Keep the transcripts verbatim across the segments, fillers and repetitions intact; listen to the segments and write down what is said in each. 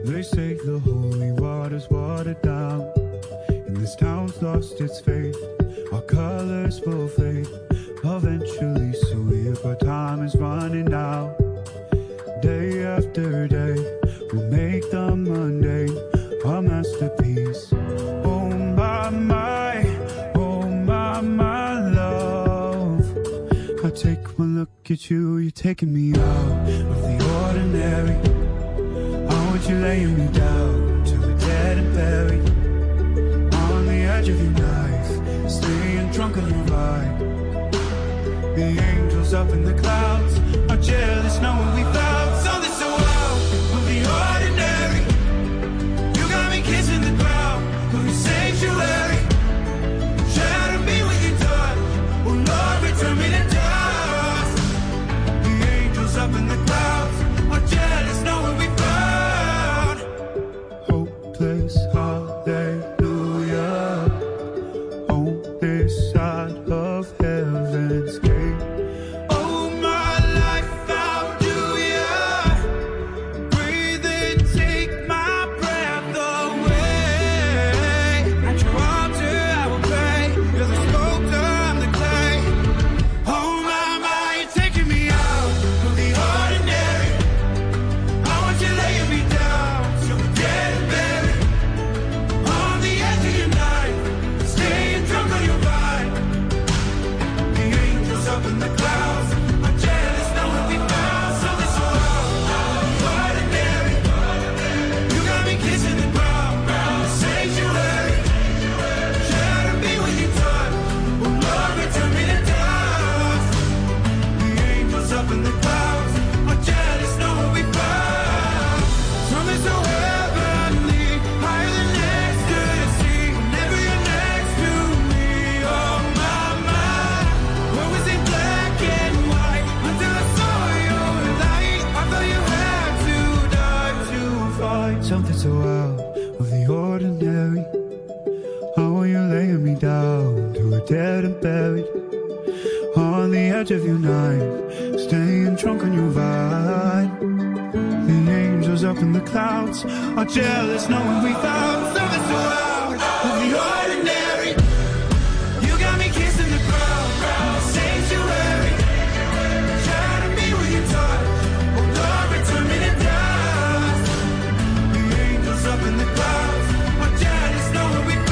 They say the holy water's watered down, and this town's lost its faith. Our colors will fade eventually, so if our time is running out, day after day, we'll make the mundane our masterpiece. Oh my, my, oh my, my love. I take one look at you, you're taking me out of the ordinary. How would you laying me down to a dead and buried on the edge of your knife, staying drunk on your ride. The angels up in the clouds are jealous knowing we found something so out of the ordinary. You got me kissing the ground of your sanctuary. Shadow me with your touch, oh Lord, return me to dust. The angels up in the clouds are jealous knowing we found hopeless hallelujah on this side of heaven's gate. Something so out of the ordinary. How are you laying me down to a dead and buried on the edge of your knife, staying drunk on your ride. The angels up in the clouds are jealous knowing we found something so out of the ordinary. You got me kissing the ground, ground sanctuary. Shadow me with your touch, oh Lord, return me to dust. The angels up in the clouds are jealous knowing we found.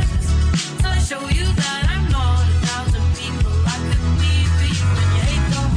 Show you that I'm not a thousand people. I could be for you and you hate them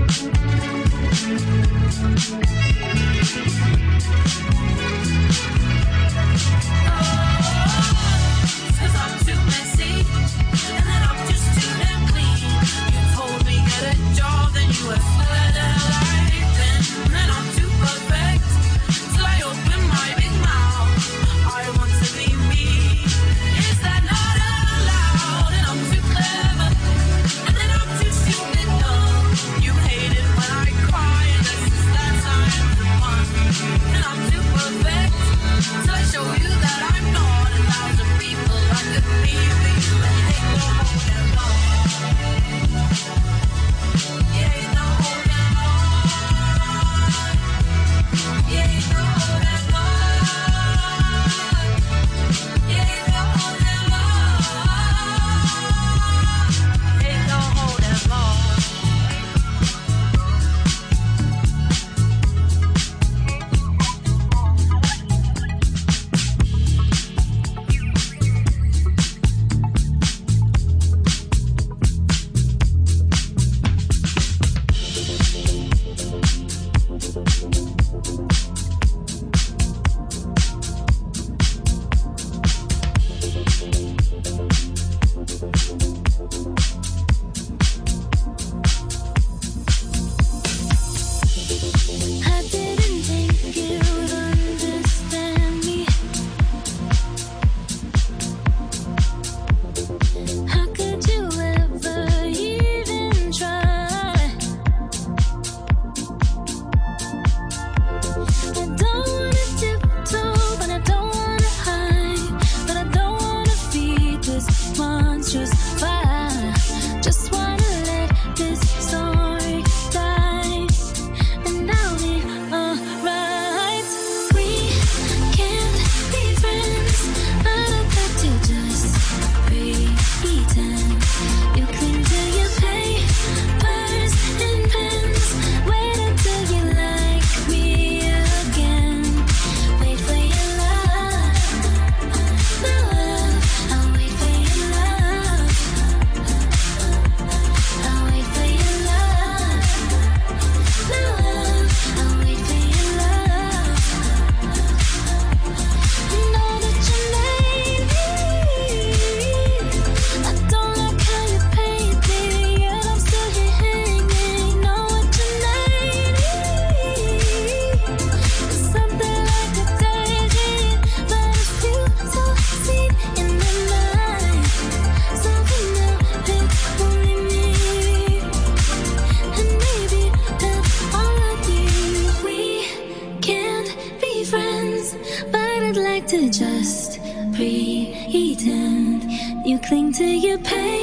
cling to your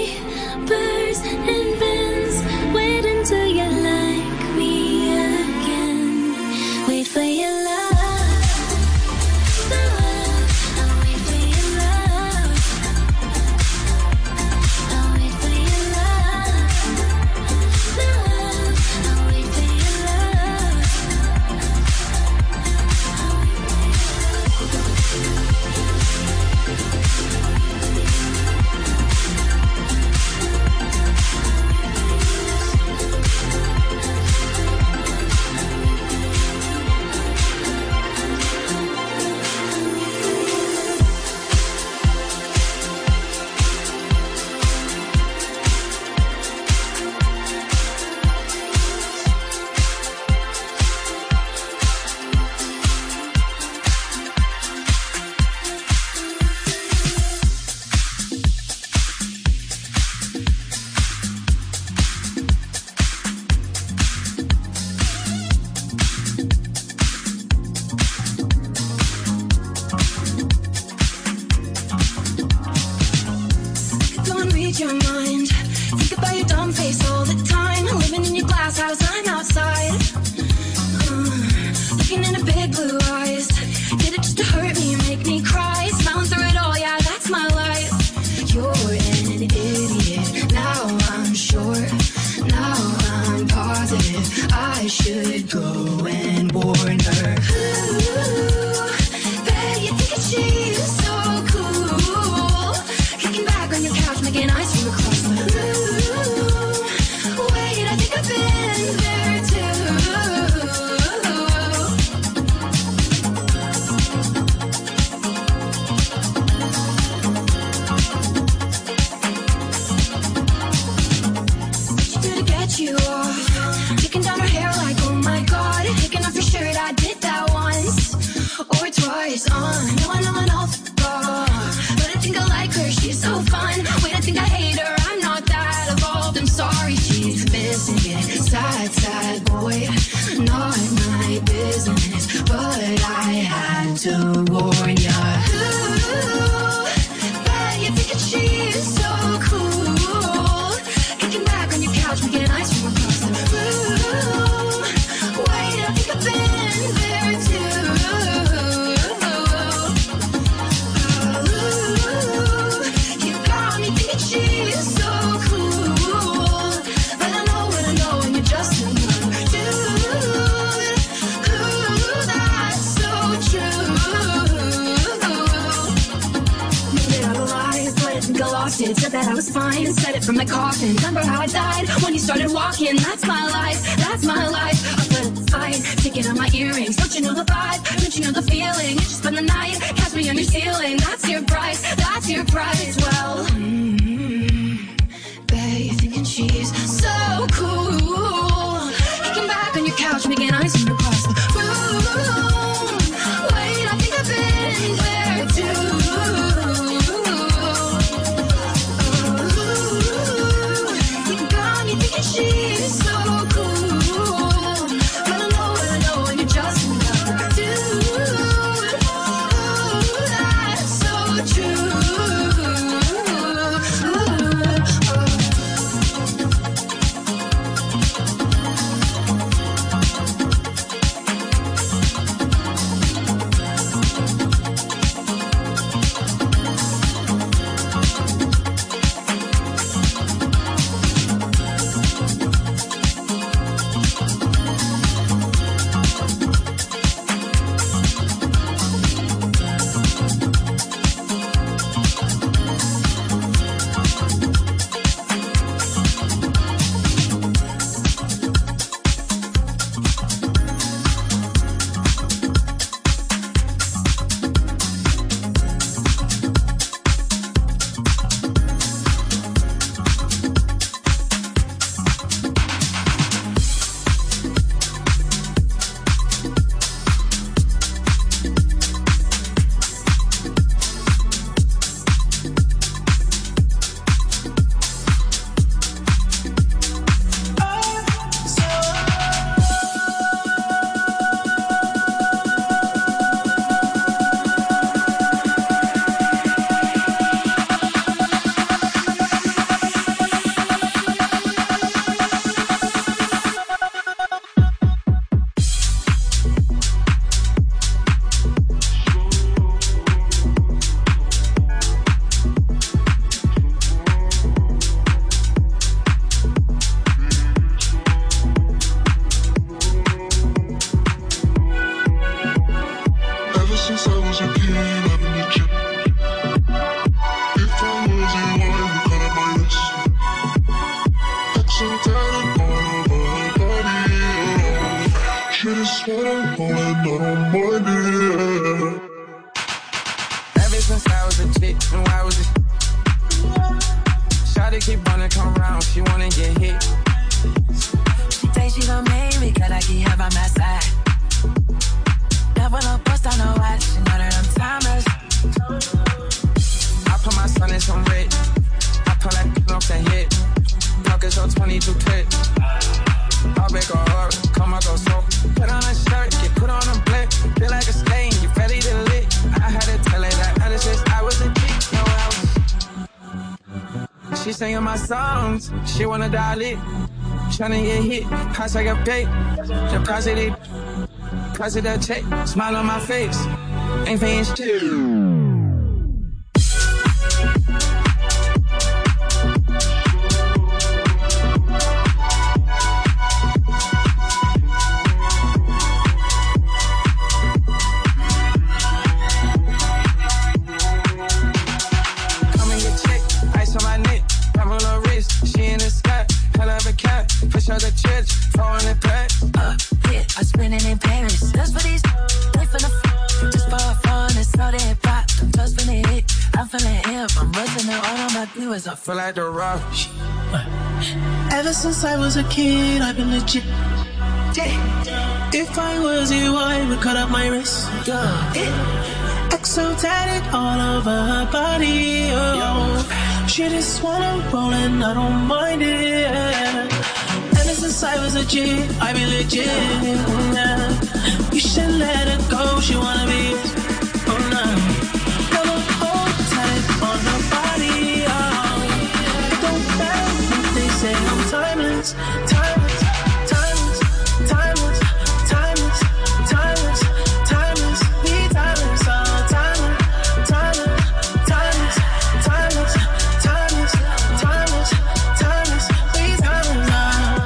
papers and pens. Wait until you like me again. Wait for your love. I'll wait for your love. I'll wait for your love. I'll wait for your love. Your mind. Think about your dumb face all the time. Living in your glass house, I'm outside. Uh, looking into big blue eyes. Did it just to hurt me, make me cry. Smiling through it all, yeah, that's my life. You're an idiot. Now I'm sure. Now I'm positive. I should go and warn her. Ooh, bet you think that she's so cool. Kicking back on your couch, making eyes from across the room. Wait, I think I've been there. set you off. Taking down her hair like, oh my god. Taking off your shirt, I did that once. Or twice, uh, no one, no one else. Uh, but I think I like her, she's so fun. Wait, I think I hate her, I'm not that evolved. I'm sorry, she's missing it. Sad, sad boy, not my business. But I had to warn ya. Ooh, bet you're thinking she's so cool. Kicking back on your couch, making ice cream across the room. Wait, I think I've been there too. Ooh, you got me thinking she's so cool. But I know what I know, and you're just another dude. Ooh, that's so true. Made it out alive, but I think I lost it. Said that I was fine and said it from my coffin. Remember how I died when you started walking? That's my life, that's my life. I put up the fight, taking out my earrings. Don't you know the vibe? Don't you know the feeling? You just spend the night, catch me on your ceiling. That's your price, that's your price. Well, mm-hmm. Bet you're thinking she's so cool. Kicking back on your couch, making ice cream across the room. Wait, I think I've been there too. She's so cool, but I know what I know, and you're just another dude. Ooh, that's so true. She wanna dial it, tryna get hit, pass like a bait, deposit it, deposit that check, smile on my face, ain't paying shit. I feel like the rush. Ever since I was a kid, I've been legit. If I was you, I would cut up my wrist. Exo tatted all over her body. Oh, she just wanna roll and I don't mind it. Ever since I was a kid, I've been legit. You should let her go. She wanna be yours. Oh no, got a hold tight on her body. Oh, it don't matter if they say I'm timeless, timeless, timeless, timeless, timeless, timeless, timeless, be timeless, oh, timeless, timeless, timeless, timeless, timeless, timeless, timeless, be timeless, oh.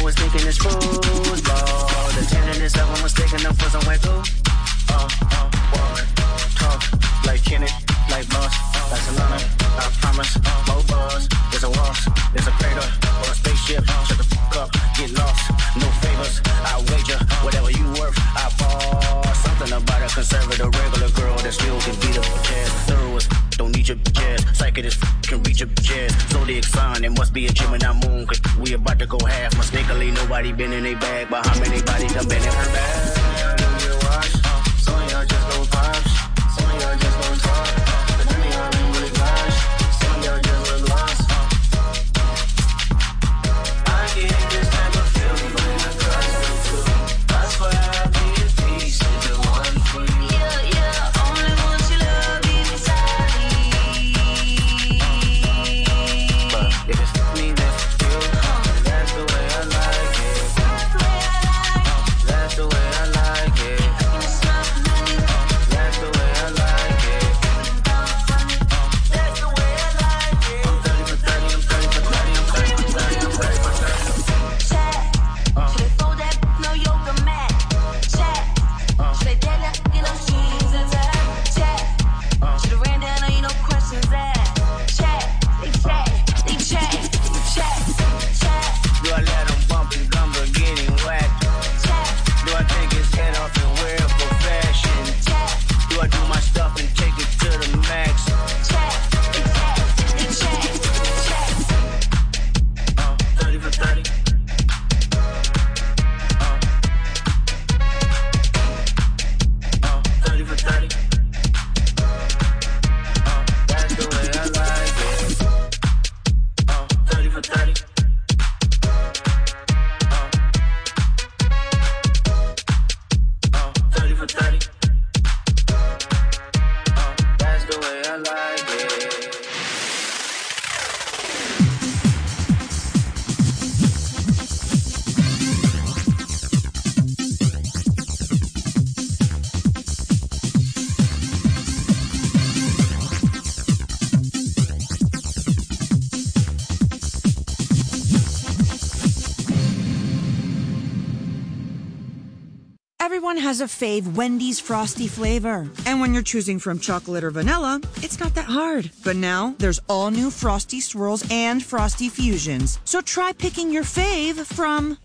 was thinking it's football. The tenderness of them was taking them for some wet goo. Uh, uh, walk, talk, like Kenneth, like Boss, like Solana. I promise, more bars. There's a waltz, there's a crater, or a spaceship. Shut the fuck up, get lost. No favors, I wager. Whatever you worth, I fall. Something about a conservative regular girl that still can beat up a jazz. Thorough as don't need your jazz. Psychic as can reach your jazz. Zodiac sign, it must be a Gemini moon. Cause we about to go half. Mistakenly, nobody been in a bag. But how many bodies done been in her bag? Some of y'all just don't pops. Some of y'all just don't talk. But none of y'all ain't really gosh. Some of y'all just look lost. I get this type of feeling when I trust you too. That's why I be at peace is the one for you. Yeah, yeah, only want your love inside me. But if it's me, then you. That's the way I like it. That's the way I like it. That's the way I like it. That's the way I like it. I'm thirty for thirty, I'm thirty for thirty, I'm thirty for thirty, I'm thirty for thirty. Chat, should I throw that no yoga mat? Chat, should I dare that in those jeans and that? Chat, should I ran down on you no questions asked? Chat, they chat, they chat, chat, chat. Do I let them bump and gumbo getting whacked? Chat, Do I take his head off and wear it for fashion? chat, Do I do my stuff and take it to the max? chat, they chat, they chat, chat. Uh, thirty for thirty. Uh, uh, thirty for thirty. Uh, that's the way I like it. Uh, thirty for thirty. Uh, uh, thirty for thirty. Uh, that's the way I like it. Everyone has a fave Wendy's Frosty flavor. And when you're choosing from chocolate or vanilla, it's not that hard. But now, there's all new Frosty Swirls and Frosty Fusions. So try picking your fave from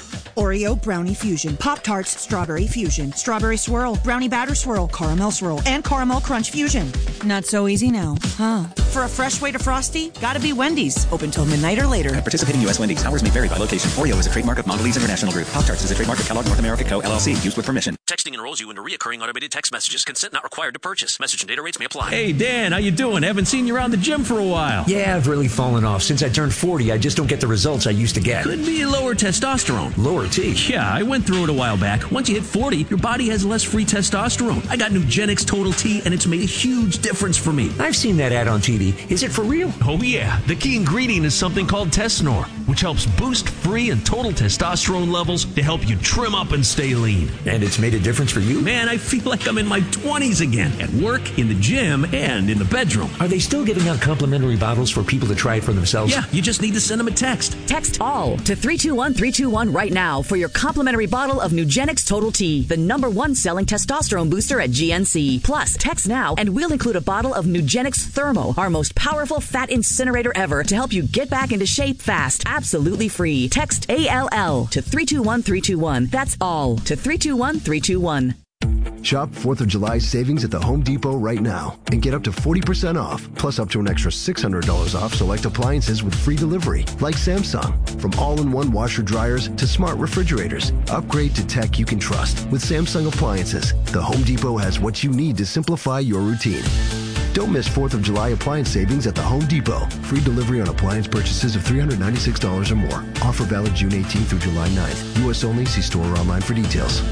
Oreo Brownie Fusion, Pop-Tarts Strawberry Fusion, Strawberry Swirl, Brownie Batter Swirl, Caramel Swirl, and Caramel Crunch Fusion. Not so easy now, huh? For a fresh way to Frosty, gotta be Wendy's. Open till midnight or later. At participating U S Wendy's, hours may vary by location. Oreo is a trademark of Mondelez International Group. Pop-Tarts is a trademark of Kellogg North America Co. L L C. Used with permission. Texting enrolls you into recurring automated text messages. Consent not required to purchase. Message and data rates may apply. Hey, Dan, how you doing? Haven't seen you around the gym for a while. Yeah, I've really fallen off. Since I turned forty, I just don't get the results I used to get. Could be lower testosterone. Lower T? Yeah, I went through it a while back. Once you hit forty, your body has less free testosterone. I got Nugenix Total T, and it's made a huge difference for me. I've seen that ad on T V. Is it for real? Oh, yeah. The key ingredient is something called Tesnor, which helps boost free and total testosterone levels to help you trim up and stay lean. And it's made a difference for you? Man, I feel like I'm in my twenties again, at work, in the gym, and in the bedroom. Are they still giving out complimentary bottles for people to try it for themselves? Yeah, you just need to send them a text. Text ALL to three two one three two one right now for your complimentary bottle of Nugenix Total T, the number one selling testosterone booster at G N C. Plus, text now and we'll include a bottle of Nugenix Thermo, our most powerful fat incinerator ever, to help you get back into shape fast, absolutely free. Text A L L to three two one three two one. That's all to three two one three two one. Shop fourth of July savings at the Home Depot right now and get up to forty percent off, plus up to an extra six hundred dollars off select appliances with free delivery, like Samsung. From all-in-one washer dryers to smart refrigerators, upgrade to tech you can trust with Samsung appliances. The Home Depot has what you need to simplify your routine. Don't miss fourth of July appliance savings at the Home Depot. Free delivery on appliance purchases of three hundred ninety-six dollars or more. Offer valid June eighteenth through July ninth. U S only. See store or online for details.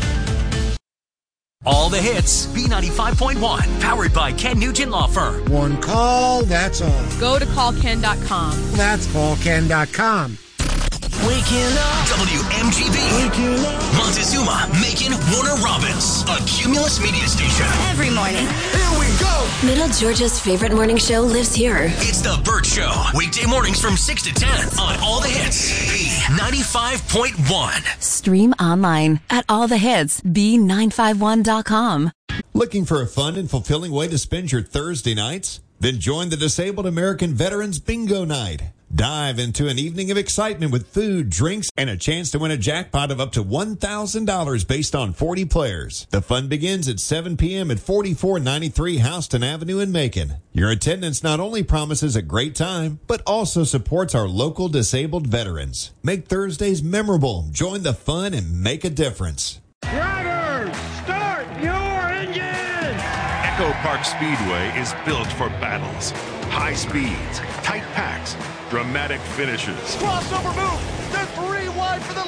All the hits, B ninety-five point one, powered by Ken Nugent Law Firm. One call, that's all. Go to call ken dot com. That's call ken dot com. Waking up. W M G B. Waking up. Montezuma, Macon, Warner Robins. A Cumulus media station. Every morning. Here we go. Middle Georgia's favorite morning show lives here. It's The Burt Show. Weekday mornings from six to ten on All the Hits. B ninety-five point one. Stream online at all the hits b nine five one dot com. Looking for a fun and fulfilling way to spend your Thursday nights? Then join the Disabled American Veterans Bingo Night. Dive into an evening of excitement with food, drinks, and a chance to win a jackpot of up to one thousand dollars based on forty players. The fun begins at seven p.m. at forty-four ninety-three Houston Avenue in Macon. Your attendance not only promises a great time, but also supports our local disabled veterans. Make Thursdays memorable, join the fun, and make a difference. Drivers, start your engine! Echo Park Speedway is built for battles, high speeds, tight packs, dramatic finishes. Crossover move! They're three wide for the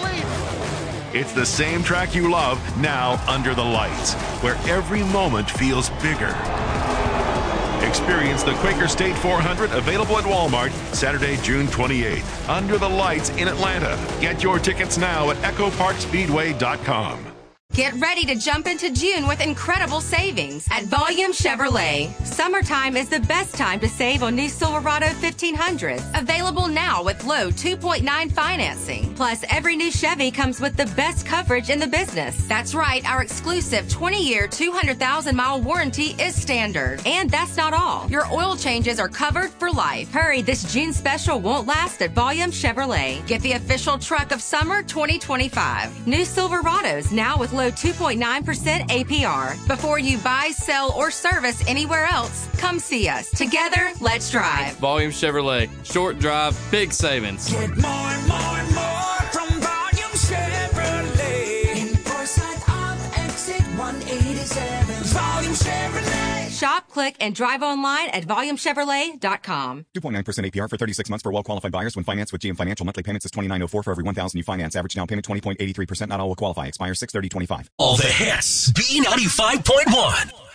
lead! It's the same track you love, now under the lights, where every moment feels bigger. Experience the Quaker State four hundred, available at Walmart Saturday, June twenty-eighth. Under the lights in Atlanta. Get your tickets now at echo park speedway dot com. Get ready to jump into June with incredible savings at Volume Chevrolet. Summertime is the best time to save on new Silverado fifteen hundreds. Available now with low two point nine financing. Plus, every new Chevy comes with the best coverage in the business. That's right, our exclusive twenty-year, two hundred thousand mile warranty is standard. And that's not all. Your oil changes are covered for life. Hurry, this June special won't last at Volume Chevrolet. Get the official truck of summer twenty twenty-five. New Silverados now with low two point nine percent A P R. Before you buy, sell, or service anywhere else, come see us. Together, let's drive. Volume Chevrolet. Short drive, big savings. Get more and more and more from Volume Chevrolet. In Forsyth on exit one eighty-seven. Volume Chevrolet. Shop, click, and drive online at volume chevrolet dot com. two point nine percent A P R for thirty-six months for well-qualified buyers when financed with G M Financial. Monthly payments is twenty-nine oh four for every one thousand you finance. Average down payment twenty point eight three percent. Not all will qualify. Expires six thirty twenty-five. All the hits. B ninety-five point one.